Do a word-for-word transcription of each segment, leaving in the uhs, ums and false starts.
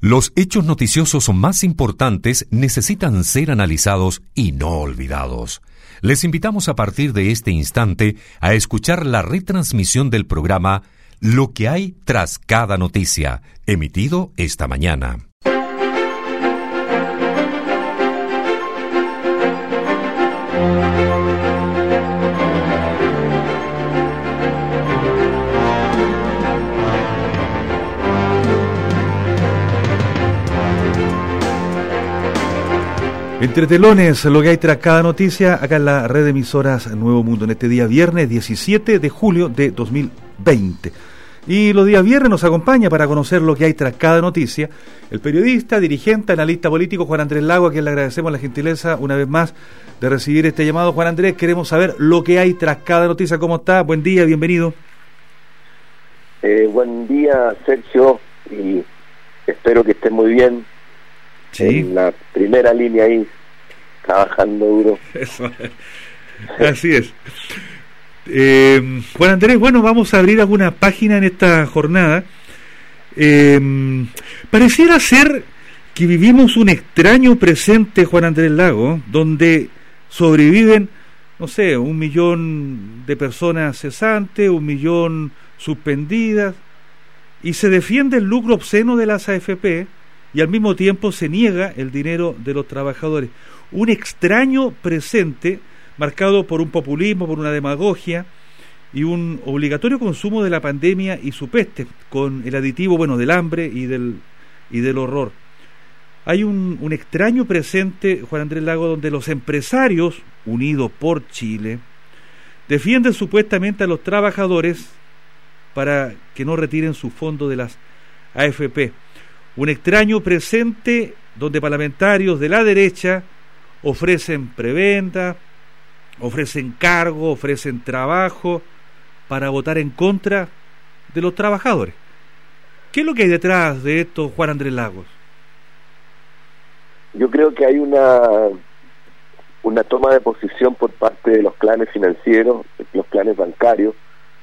Los hechos noticiosos más importantes necesitan ser analizados y no olvidados. Les invitamos a partir de este instante a escuchar la retransmisión del programa Lo que hay tras cada noticia, emitido esta mañana. Entre telones, lo que hay tras cada noticia, acá en la red de emisoras Nuevo Mundo, en este día viernes diecisiete de julio de dos mil veinte. Y los días viernes nos acompaña para conocer lo que hay tras cada noticia el periodista, dirigente, analista político Juan Andrés Lago, a quien le agradecemos la gentileza una vez más de recibir este llamado. Juan Andrés, queremos saber lo que hay tras cada noticia. ¿Cómo está? Buen día, bienvenido. Eh, buen día, Sergio, y espero que esté muy bien. Sí. En la primera línea ahí, trabajando duro. Eso. Así es. Eh, Juan Andrés, bueno, vamos a abrir alguna página en esta jornada. Eh, pareciera ser que vivimos un extraño presente, Juan Andrés Lago, donde sobreviven, no sé, un millón de personas cesantes, un millón suspendidas, y se defiende el lucro obsceno de las A F P, y al mismo tiempo se niega el dinero de los trabajadores. Un extraño presente marcado por un populismo, por una demagogia y un obligatorio consumo de la pandemia y su peste, con el aditivo, bueno, del hambre y del y del horror. Hay un, un extraño presente, Juan Andrés Lago, donde los empresarios, unidos por Chile, defienden supuestamente a los trabajadores para que no retiren su fondo de las A F P. Un extraño presente donde parlamentarios de la derecha ofrecen preventa, ofrecen cargo, ofrecen trabajo para votar en contra de los trabajadores. ¿Qué es lo que hay detrás de esto, Juan Andrés Lagos? Yo creo que hay una una toma de posición por parte de los clanes financieros, los clanes bancarios.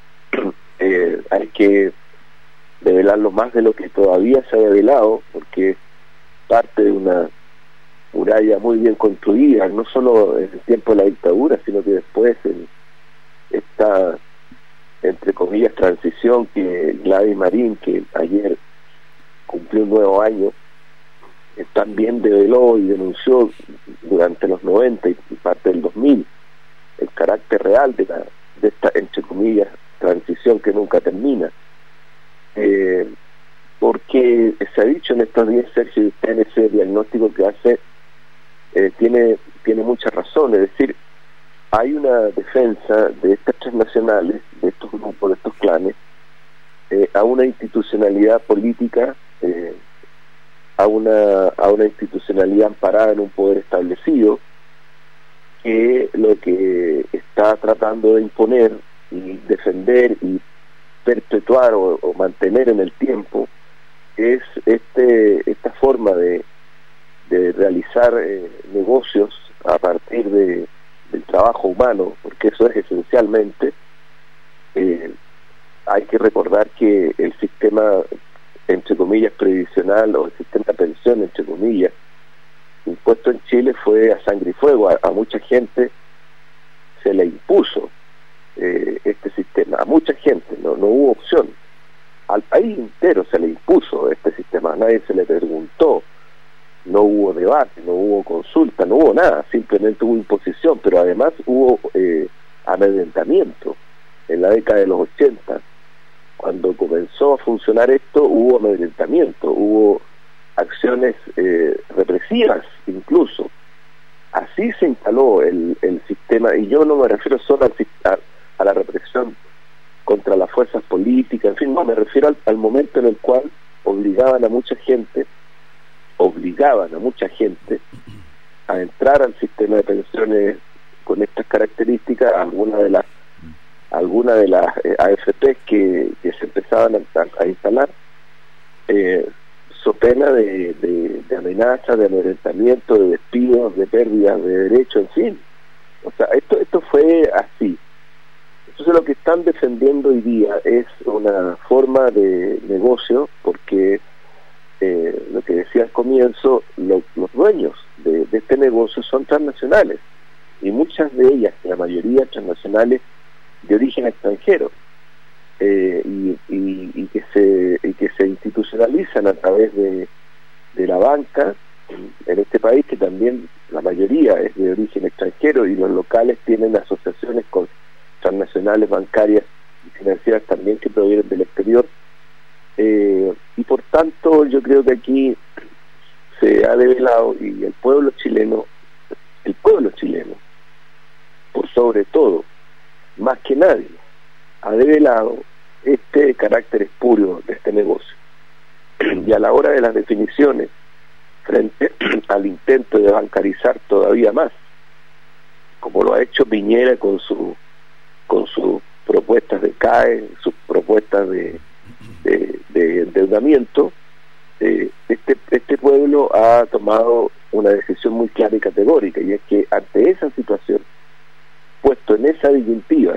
eh, hay que develarlo más de lo que todavía se ha develado, porque parte de una muralla muy bien construida, no solo en el tiempo de la dictadura, sino que después en esta, entre comillas, transición que Gladys Marín, que ayer cumplió un nuevo año, eh, también develó y denunció durante los noventa y parte del dos mil el carácter real de, la, de esta, entre comillas, transición que nunca termina. Eh, porque se ha dicho en estos días, Sergio, usted en ese diagnóstico que hace eh, tiene tiene mucha razón. Es decir, hay una defensa de estas transnacionales, de estos grupos, de estos clanes, eh, a una institucionalidad política, eh, a una a una institucionalidad amparada en un poder establecido, que lo que está tratando de imponer y defender y perpetuar o, o mantener en el tiempo es este esta forma de, de realizar eh, negocios a partir de, del trabajo humano, porque eso es esencialmente. Eh, hay que recordar que el sistema, entre comillas, previsional, o el sistema de pensión, entre comillas, impuesto en Chile fue a sangre y fuego. A, a mucha gente se le impuso Eh, este sistema, a mucha gente, no, no hubo opción. Al país entero se le impuso este sistema, a nadie se le preguntó, no hubo debate, no hubo consulta, no hubo nada, simplemente hubo imposición, pero además hubo eh, amedrentamiento. En la década de los ochenta, cuando comenzó a funcionar esto, hubo amedrentamiento, hubo acciones eh, represivas incluso. Así se instaló el, el sistema, y yo no me refiero solo al sistema, a la represión contra las fuerzas políticas, en fin, no, me refiero al, al momento en el cual obligaban a mucha gente, obligaban a mucha gente a entrar al sistema de pensiones con estas características, algunas de las algunas de las eh, A F P que, que se empezaban a, a, a instalar, eh, so pena de, de, de amenazas, de amedrentamiento, de despidos, de pérdidas de derechos, en fin. O sea, esto esto fue así. Entonces lo que están defendiendo hoy día es una forma de negocio, porque eh, lo que decía al comienzo, lo, los dueños de, de este negocio son transnacionales, y muchas de ellas, la mayoría transnacionales de origen extranjero, eh, y, y, y que se y que se institucionalizan a través de, de la banca en este país, que también la mayoría es de origen extranjero, y los locales tienen asociaciones con transnacionales bancarias y financieras también que provienen del exterior. Eh, y por tanto yo creo que aquí se ha develado, y el pueblo chileno, el pueblo chileno, por sobre todo, más que nadie, ha develado este carácter espurio de este negocio. Y a la hora de las definiciones, frente al intento de bancarizar todavía más, como lo ha hecho Piñera con su con sus propuestas de C A E, sus propuestas de, de, de endeudamiento, eh, este, este pueblo ha tomado una decisión muy clara y categórica, y es que ante esa situación, puesto en esa disyuntiva,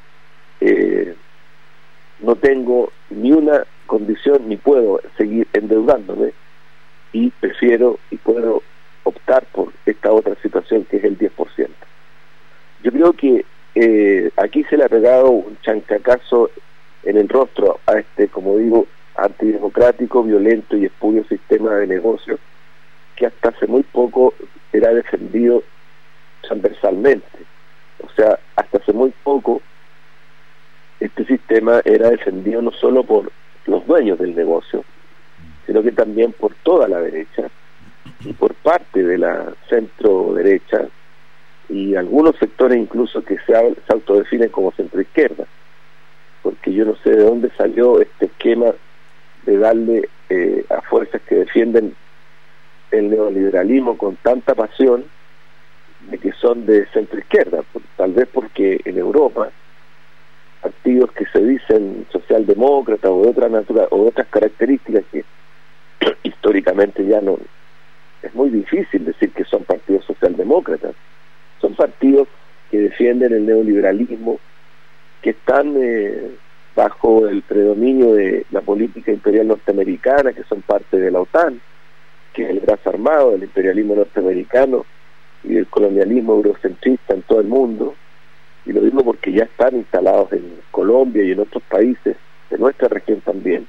eh, no tengo ni una condición ni puedo seguir endeudándome, y prefiero y puedo optar por esta otra situación, que es el diez por ciento. Yo creo que eh, aquí se le ha pegado un chancacazo en el rostro a este, como digo, antidemocrático, violento y espurio sistema de negocio, que hasta hace muy poco era defendido transversalmente. O sea, hasta hace muy poco este sistema era defendido no solo por los dueños del negocio, sino que también por toda la derecha y por parte de la centro derecha y algunos sectores incluso que se, se autodefinen como centro izquierda, porque yo no sé de dónde salió este esquema de darle eh, a fuerzas que defienden el neoliberalismo con tanta pasión, de que son de centro izquierda, tal vez porque en Europa partidos que se dicen socialdemócratas o de otra natura o de otras características que históricamente ya no es muy difícil decir que son partidos socialdemócratas, son partidos que defienden el neoliberalismo, que están eh, bajo el predominio de la política imperial norteamericana, que son parte de la OTAN, que es el brazo armado del imperialismo norteamericano y del colonialismo eurocentrista en todo el mundo. Y lo digo porque ya están instalados en Colombia y en otros países de nuestra región también.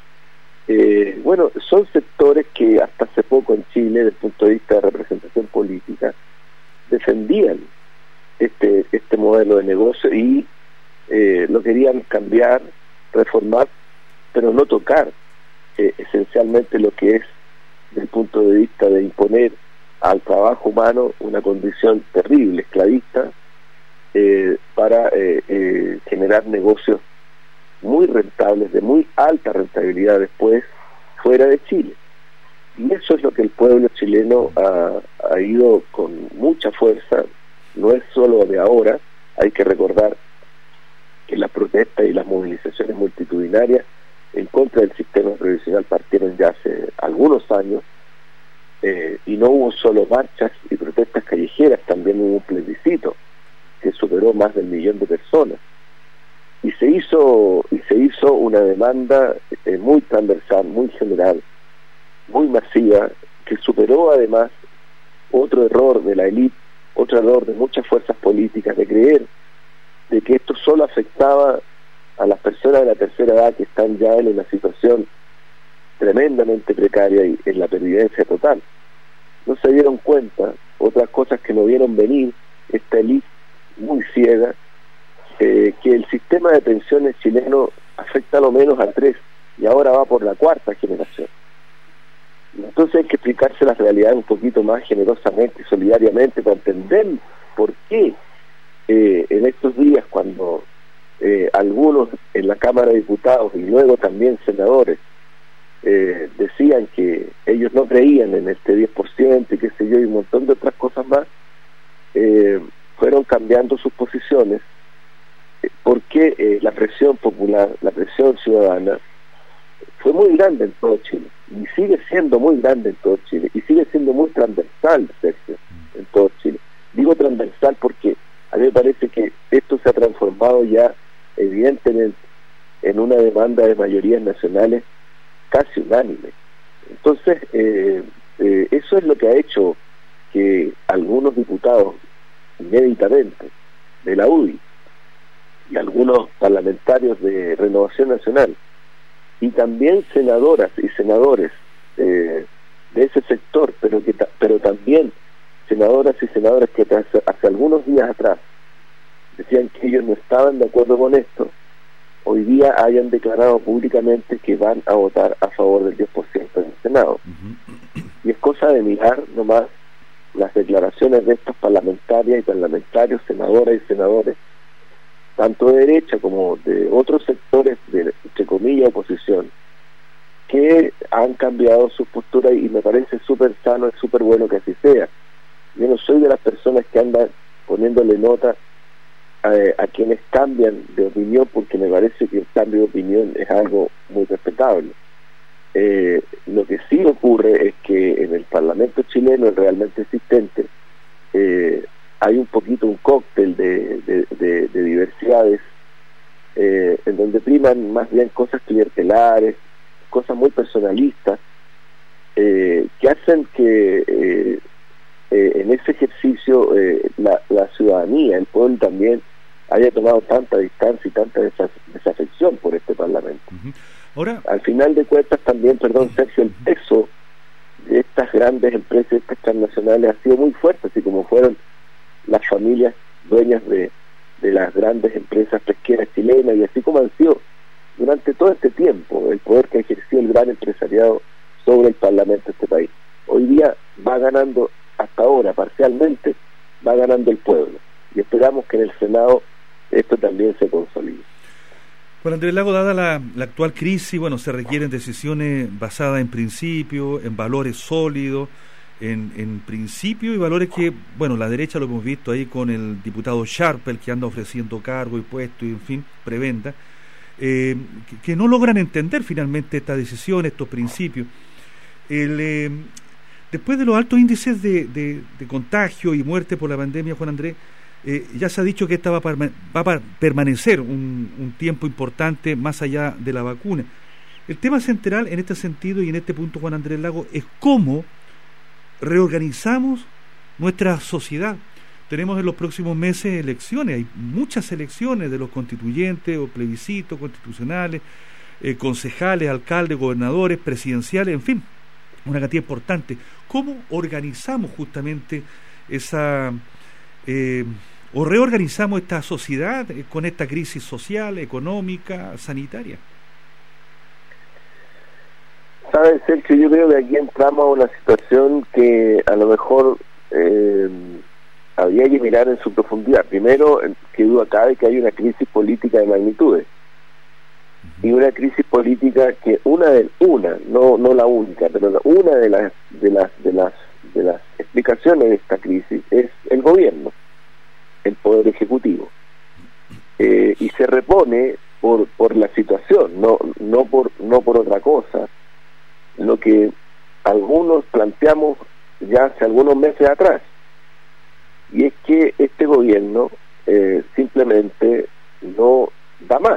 Eh, bueno, son sectores que hasta hace poco en Chile, desde el punto de vista de representación política, defendían este este modelo de negocio y eh, lo querían cambiar, reformar, pero no tocar eh, esencialmente lo que es, desde el punto de vista de imponer al trabajo humano una condición terrible, esclavista, eh, para eh, eh, generar negocios muy rentables, de muy alta rentabilidad después, fuera de Chile. Y eso es lo que el pueblo chileno ha, ha ido con mucha fuerza, no es solo de ahora, hay que recordar que las protestas y las movilizaciones multitudinarias en contra del sistema previsional partieron ya hace algunos años, eh, y no hubo solo marchas y protestas callejeras, también hubo un plebiscito que superó más del millón de personas. Y se hizo y se hizo una demanda eh, muy transversal, muy general, muy masiva, que superó además otro error de la élite, otro error de muchas fuerzas políticas, de creer de que esto solo afectaba a las personas de la tercera edad, que están ya en una situación tremendamente precaria y en la pervivencia total. No se dieron cuenta, otras cosas que no vieron venir, esta élite muy ciega, Eh, que el sistema de pensiones chileno afecta a lo menos a tres y ahora va por la cuarta generación. Entonces hay que explicarse las realidades un poquito más generosamente y solidariamente para entender por qué eh, en estos días, cuando eh, algunos en la Cámara de Diputados y luego también senadores eh, decían que ellos no creían en este diez por ciento y qué sé yo, y un montón de otras cosas más, eh, fueron cambiando sus posiciones, porque eh, la presión popular, la presión ciudadana fue muy grande en todo Chile y sigue siendo muy grande en todo Chile y sigue siendo muy transversal, Sergio, en todo Chile. Digo transversal porque a mí me parece que esto se ha transformado ya evidentemente en una demanda de mayorías nacionales casi unánime. En Entonces, eh, eh, eso es lo que ha hecho que algunos diputados, inéditamente, de la U D I y algunos parlamentarios de Renovación Nacional, y también senadoras y senadores eh, de ese sector, pero que ta pero también senadoras y senadores que hace, hace algunos días atrás decían que ellos no estaban de acuerdo con esto, hoy día hayan declarado públicamente que van a votar a favor del diez por ciento en el Senado. Uh-huh. Y es cosa de mirar nomás las declaraciones de estos parlamentarias y parlamentarios, senadoras y senadores, tanto de derecha como de otros sectores de, entre comillas, oposición, que han cambiado su postura, y me parece súper sano y súper bueno que así sea. Yo no soy de las personas que andan poniéndole nota a, a quienes cambian de opinión, porque me parece que el cambio de opinión es algo muy respetable. Eh, lo que sí ocurre es que en el Parlamento chileno, realmente existente, eh, hay un poquito un cóctel de, de, de, de diversidades, eh, en donde priman más bien cosas clientelares, cosas muy personalistas, eh, que hacen que eh, eh, en ese ejercicio eh, la, la ciudadanía, el pueblo también, haya tomado tanta distancia y tanta desa desafección por este Parlamento. Uh-huh. Ahora, al final de cuentas también, perdón Sergio, el peso de estas grandes empresas, estas transnacionales, ha sido muy fuerte, así como fueron las familias dueñas de, de las grandes empresas pesqueras chilenas, y así como han sido durante todo este tiempo el poder que ejerció el gran empresariado sobre el Parlamento de este país. Hoy día va ganando, hasta ahora parcialmente, va ganando el pueblo, y esperamos que en el Senado esto también se consolide. Bueno, Andrés Lago, dada la, la actual crisis, bueno, se requieren decisiones basadas en principios, en valores sólidos, en, en principios y valores que, bueno, la derecha lo hemos visto ahí con el diputado Sharper, que anda ofreciendo cargo y puesto y, en fin, preventa, eh, que, que no logran entender finalmente estas decisiones, estos principios. El, eh, después de los altos índices de, de, de contagio y muerte por la pandemia, Juan Andrés, Eh, ya se ha dicho que esta va a, va a permanecer un, un tiempo importante más allá de la vacuna. El tema central en este sentido y en este punto, Juan Andrés Lago, es cómo reorganizamos nuestra sociedad. Tenemos en los próximos meses elecciones, hay muchas elecciones de los constituyentes o plebiscitos constitucionales, eh, concejales, alcaldes, gobernadores, presidenciales, en fin, una cantidad importante. ¿Cómo organizamos justamente esa... Eh, o reorganizamos esta sociedad eh, con esta crisis social, económica, sanitaria? Sabes, Sergio, yo creo que aquí entramos a una situación que a lo mejor eh, habría que mirar en su profundidad. Primero, que duda cabe que hay una crisis política de magnitudes, uh-huh. y una crisis política que una de una, no no la única, pero una de las de las de las de las explicaciones de esta crisis es el gobierno, el poder ejecutivo, eh, y se repone por por la situación, no no por no por otra cosa, lo que algunos planteamos ya hace algunos meses atrás, y es que este gobierno eh, simplemente no da más,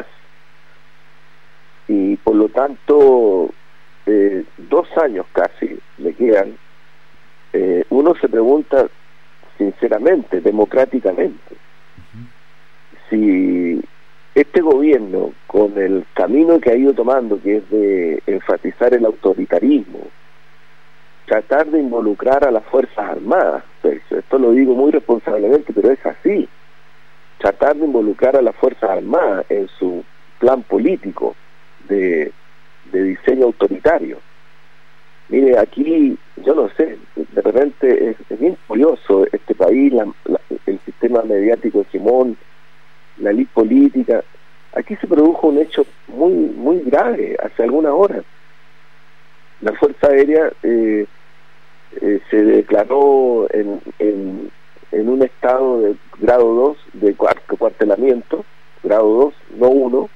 y por lo tanto eh, dos años casi le quedan. Eh, uno se pregunta sinceramente, democráticamente, uh-huh. si este gobierno, con el camino que ha ido tomando, que es de enfatizar el autoritarismo, tratar de involucrar a las Fuerzas Armadas, Sergio, esto lo digo muy responsablemente, pero es así, tratar de involucrar a las Fuerzas Armadas en su plan político de, de diseño autoritario. Mire, aquí, yo no sé, de repente es, es bien curioso este país, la, la, el sistema mediático hegemón, la elite política. Aquí se produjo un hecho muy muy grave hace algunas horas. La Fuerza Aérea eh, eh, se declaró en, en, en un estado de grado dos, de cuartelamiento, grado dos, no uno.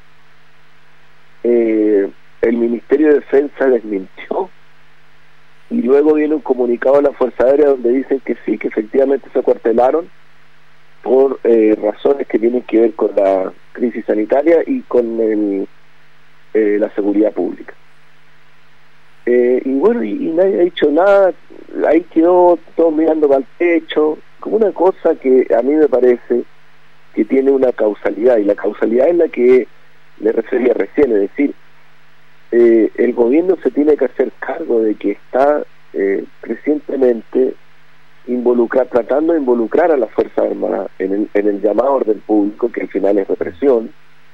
Eh, el Ministerio de Defensa desmintió, y luego viene un comunicado de la Fuerza Aérea donde dicen que sí, que efectivamente se acuartelaron por eh, razones que tienen que ver con la crisis sanitaria y con el, eh, la seguridad pública. Eh, y bueno, y, y nadie ha dicho nada, ahí quedó todos mirando para el techo, como una cosa que a mí me parece que tiene una causalidad, y la causalidad es la que le refería recién, es decir, eh, el gobierno se tiene que hacer cargo de que está eh, crecientemente involucrar, tratando de involucrar a las Fuerzas Armadas en el, en el llamado orden público, que al final es represión.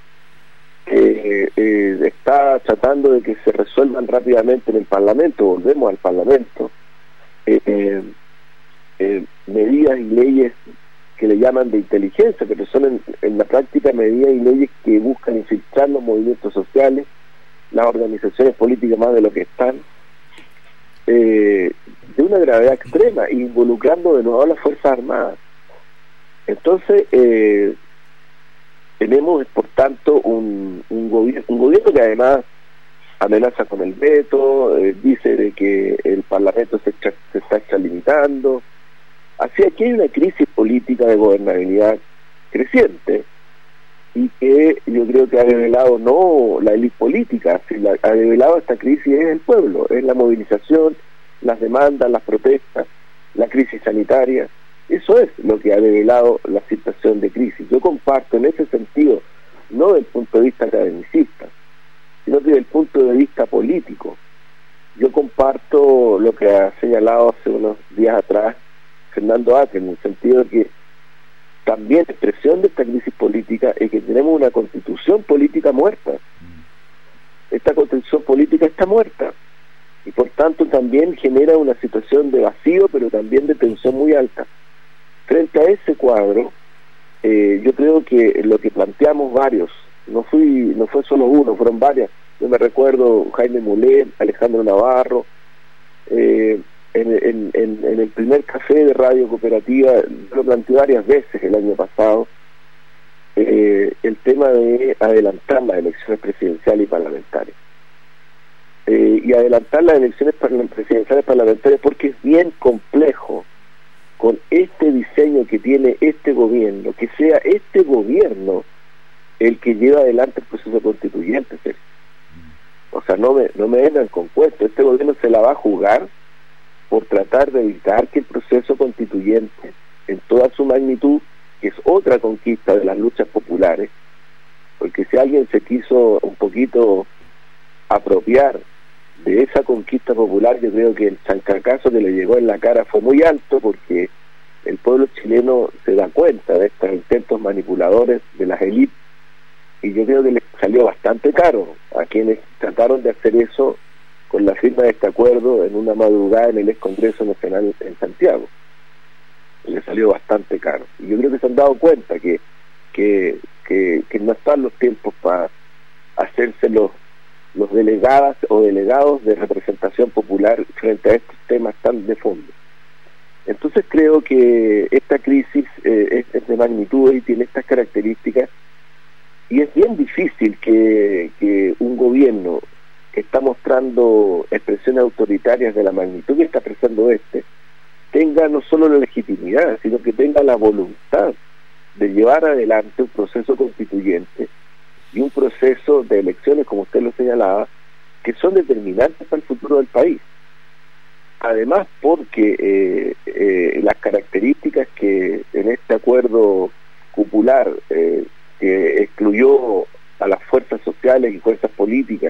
Eh, eh, está tratando de que se resuelvan rápidamente en el Parlamento, volvemos al Parlamento, eh, eh, eh, medidas y leyes que le llaman de inteligencia, pero son en, en la práctica medidas y leyes que buscan infiltrar los movimientos sociales, las organizaciones políticas más de lo que están, eh, de una gravedad extrema, involucrando de nuevo a las Fuerzas Armadas. Entonces, eh, tenemos por tanto un, un, gobierno, un gobierno que además amenaza con el veto, eh, dice de que el Parlamento se, se está extralimitando. Así que aquí hay una crisis política de gobernabilidad creciente y que yo creo que ha revelado no la élite política, sino ha revelado esta crisis es el pueblo, es la movilización, las demandas, las protestas, la crisis sanitaria. Eso es lo que ha revelado la situación de crisis. Yo comparto en ese sentido, no desde el punto de vista academicista, sino que desde el punto de vista político. Yo comparto lo que ha señalado hace unos días atrás Fernando Atria, en el sentido de que también la expresión de esta crisis política es que tenemos una constitución política muerta. Esta constitución política está muerta y por tanto también genera una situación de vacío, pero también de tensión muy alta. Frente a ese cuadro, eh, yo creo que lo que planteamos varios, no fui no fue solo uno, fueron varias. Yo me recuerdo Jaime Mulet, Alejandro Navarro, eh, en, en, en, en el primer café de Radio Cooperativa, lo planteé varias veces el año pasado, eh, el tema de adelantar las elecciones presidenciales y parlamentarias. Eh, y adelantar las elecciones presidenciales y parlamentarias porque es bien complejo con este diseño que tiene este gobierno, que sea este gobierno el que lleva adelante el proceso constituyente. O sea, no me, no me vengan con cuentos, este gobierno se la va a jugar por tratar de evitar que el proceso constituyente, en toda su magnitud, que es otra conquista de las luchas populares, porque si alguien se quiso un poquito apropiar de esa conquista popular, yo creo que el chancacazo que le llegó en la cara fue muy alto, porque el pueblo chileno se da cuenta de estos intentos manipuladores de las élites, y yo creo que le salió bastante caro a quienes trataron de hacer eso con la firma de este acuerdo en una madrugada en el ex Congreso Nacional en Santiago. Le salió bastante caro. Y yo creo que se han dado cuenta que que, que, que no están los tiempos para hacerse los los delegadas o delegados de representación popular frente a estos temas tan de fondo. Entonces creo que esta crisis eh, es, es de magnitud y tiene estas características, y es bien difícil que, que un gobierno que está mostrando expresiones autoritarias de la magnitud que está expresando este, tenga no solo la legitimidad, sino que tenga la voluntad de llevar adelante un proceso constituyente y un proceso de elecciones, como usted lo señalaba, que son determinantes para el futuro del país. Además, porque eh, eh, las características que en este acuerdo cupular, eh, que excluyó a las fuerzas sociales y fuerzas políticas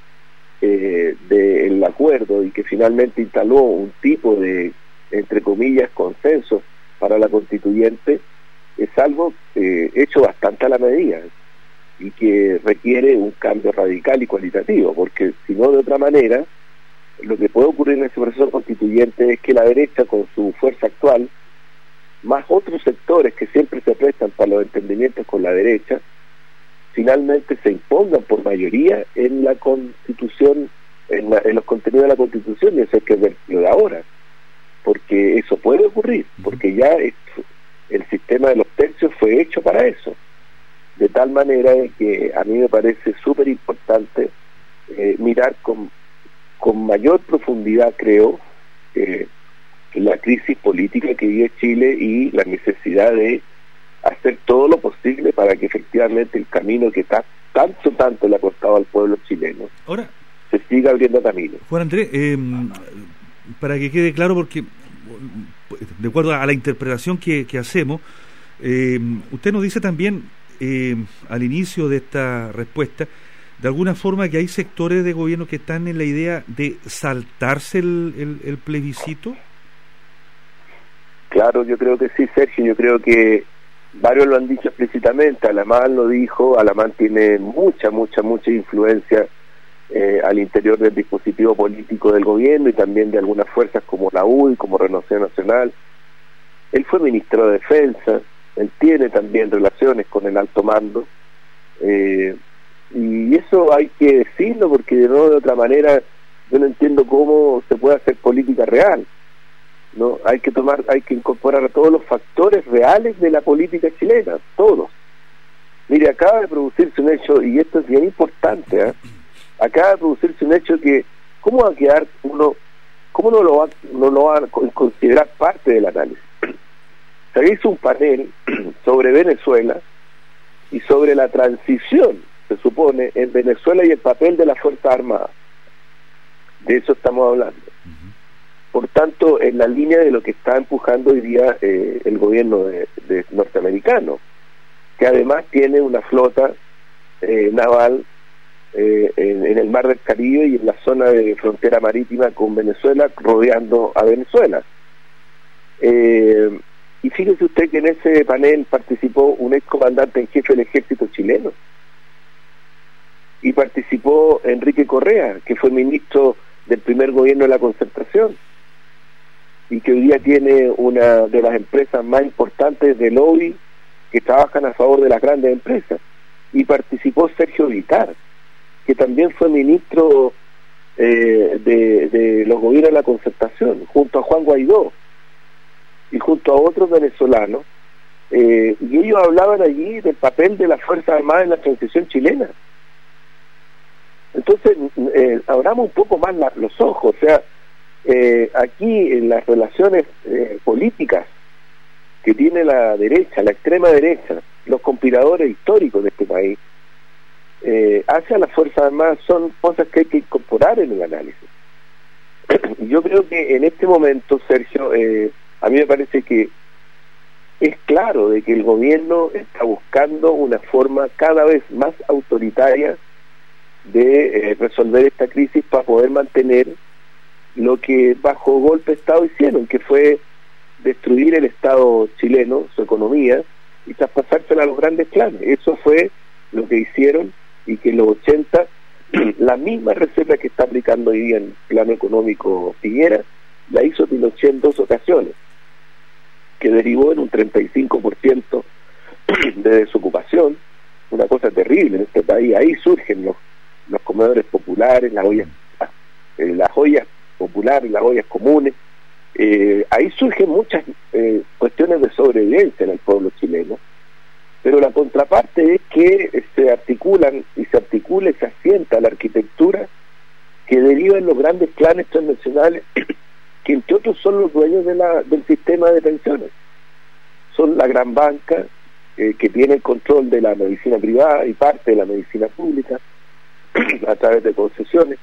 eh, del acuerdo, y que finalmente instaló un tipo de, entre comillas, consenso para la constituyente, es algo eh, hecho bastante a la medida y que requiere un cambio radical y cualitativo, porque si no, de otra manera, lo que puede ocurrir en ese proceso constituyente es que la derecha, con su fuerza actual, más otros sectores que siempre se prestan para los entendimientos con la derecha, finalmente se impongan por mayoría en la Constitución, en, la, en los contenidos de la Constitución, y eso hay que ver lo de ahora, porque eso puede ocurrir, porque ya es, el sistema de los tercios fue hecho para eso, de tal manera que a mí me parece súper importante eh, mirar con, con mayor profundidad, creo, eh, la crisis política que vive Chile y la necesidad de hacer todo lo posible para que efectivamente el camino que está tanto, tanto le ha costado al pueblo chileno Ahora, se siga abriendo camino. Juan Andrés, eh, para que quede claro, porque de acuerdo a la interpretación que, que hacemos, eh, usted nos dice también eh, al inicio de esta respuesta, de alguna forma, que hay sectores de gobierno que están en la idea de saltarse el, el, el plebiscito. Claro, yo creo que sí, Sergio, yo creo que varios lo han dicho explícitamente. Alamán lo dijo, Alamán tiene mucha, mucha, mucha influencia eh, al interior del dispositivo político del gobierno y también de algunas fuerzas como la U I, como Renovación Nacional. Él fue ministro de Defensa, él tiene también relaciones con el alto mando, eh, y eso hay que decirlo, porque de no de otra manera yo no entiendo cómo se puede hacer política real. No, hay que tomar, hay que incorporar a todos los factores reales de la política chilena, todos. Mire, acaba de producirse un hecho, y esto es bien importante, ¿eh? acaba de producirse un hecho que, ¿cómo va a quedar uno, cómo no lo va, no lo va a considerar parte del análisis? Se hizo un panel sobre Venezuela y sobre la transición, se supone, en Venezuela y el papel de las Fuerzas Armadas. De eso estamos hablando. Por tanto, en la línea de lo que está empujando hoy día eh, el gobierno de, de norteamericano, que además tiene una flota eh, naval eh, en, en el mar del Caribe y en la zona de frontera marítima con Venezuela, rodeando a Venezuela. Eh, y fíjese usted que en ese panel participó un ex comandante en jefe del ejército chileno, y participó Enrique Correa, que fue ministro del primer gobierno de la Concertación, y que hoy día tiene una de las empresas más importantes de lobby que trabajan a favor de las grandes empresas. Y participó Sergio Vitar, que también fue ministro eh, de, de los gobiernos de la Concertación, junto a Juan Guaidó y junto a otros venezolanos, eh, y ellos hablaban allí del papel de las Fuerzas Armadas en la transición chilena. Entonces, eh, abramos un poco más la, los ojos, o sea, Eh, aquí en las relaciones eh, políticas que tiene la derecha, la extrema derecha, los conspiradores históricos de este país, eh, hacia las Fuerzas Armadas, son cosas que hay que incorporar en el análisis. Yo creo que en este momento, Sergio, eh, a mí me parece que es claro de que el gobierno está buscando una forma cada vez más autoritaria de eh, resolver esta crisis para poder mantener lo que bajo golpe de Estado hicieron, que fue destruir el Estado chileno, su economía, y traspasársela a los grandes clanes. Eso fue lo que hicieron, y que en los ochenta, la misma receta que está aplicando hoy día en el plano económico Piñera, la hizo Pinochet en dos ocasiones, que derivó en un treinta y cinco por ciento de desocupación, una cosa terrible en este país. Ahí surgen los, los comedores populares, las ollas, eh, las ollas populares, las ollas comunes, eh, ahí surgen muchas eh, cuestiones de sobrevivencia en el pueblo chileno, pero la contraparte es que se articulan y se articula y se asienta la arquitectura que deriva en los grandes clanes transnacionales, que entre otros son los dueños de la, del sistema de pensiones. Son la gran banca eh, que tiene el control de la medicina privada y parte de la medicina pública a través de concesiones,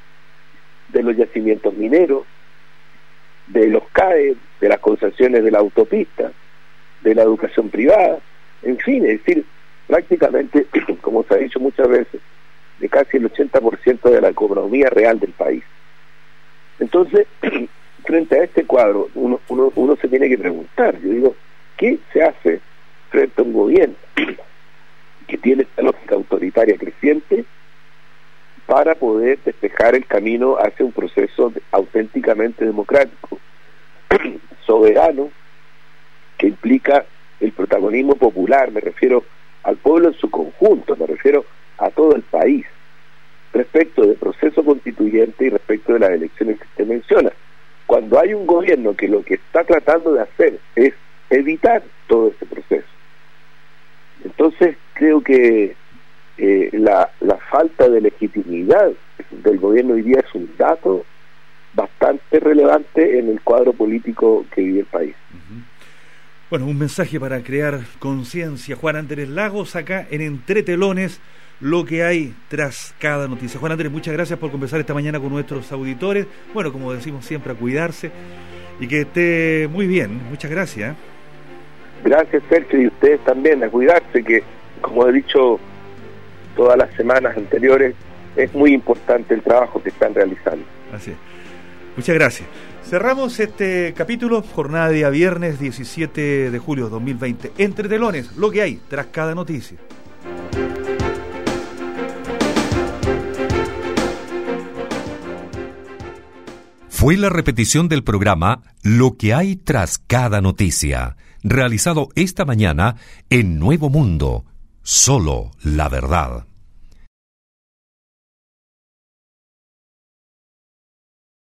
de los yacimientos mineros, de los C A E, de las concesiones de la autopista, de la educación privada, en fin, es decir, prácticamente, como se ha dicho muchas veces, de casi el ochenta por ciento de la economía real del país. Entonces, frente a este cuadro, uno, uno, uno se tiene que preguntar, yo digo, ¿qué se hace frente a un gobierno que tiene esta lógica autoritaria creciente para poder despejar el camino hacia un proceso auténticamente democrático, soberano, que implica el protagonismo popular? Me refiero al pueblo en su conjunto, me refiero a todo el país, respecto del proceso constituyente y respecto de las elecciones que usted menciona. Cuando hay un gobierno que lo que está tratando de hacer es evitar todo ese proceso, entonces creo que eh, la, la falta de legitimidad del gobierno hoy día es un dato bastante relevante en el cuadro político que vive el país. Uh-huh. Bueno, un mensaje para crear conciencia. Juan Andrés Lagos, acá en Entre Telones, lo que hay tras cada noticia. Juan Andrés, muchas gracias por conversar esta mañana con nuestros auditores. Bueno, como decimos siempre, a cuidarse y que esté muy bien. Muchas gracias. Gracias, Sergio, y ustedes también, a cuidarse, que como he dicho todas las semanas anteriores, es muy importante el trabajo que están realizando. Así es. Muchas gracias. Cerramos este capítulo, jornada de día viernes diecisiete de julio de dos mil veinte. Entre telones, lo que hay tras cada noticia. Fue la repetición del programa Lo que hay tras cada noticia, realizado esta mañana en Nuevo Mundo. Solo la verdad.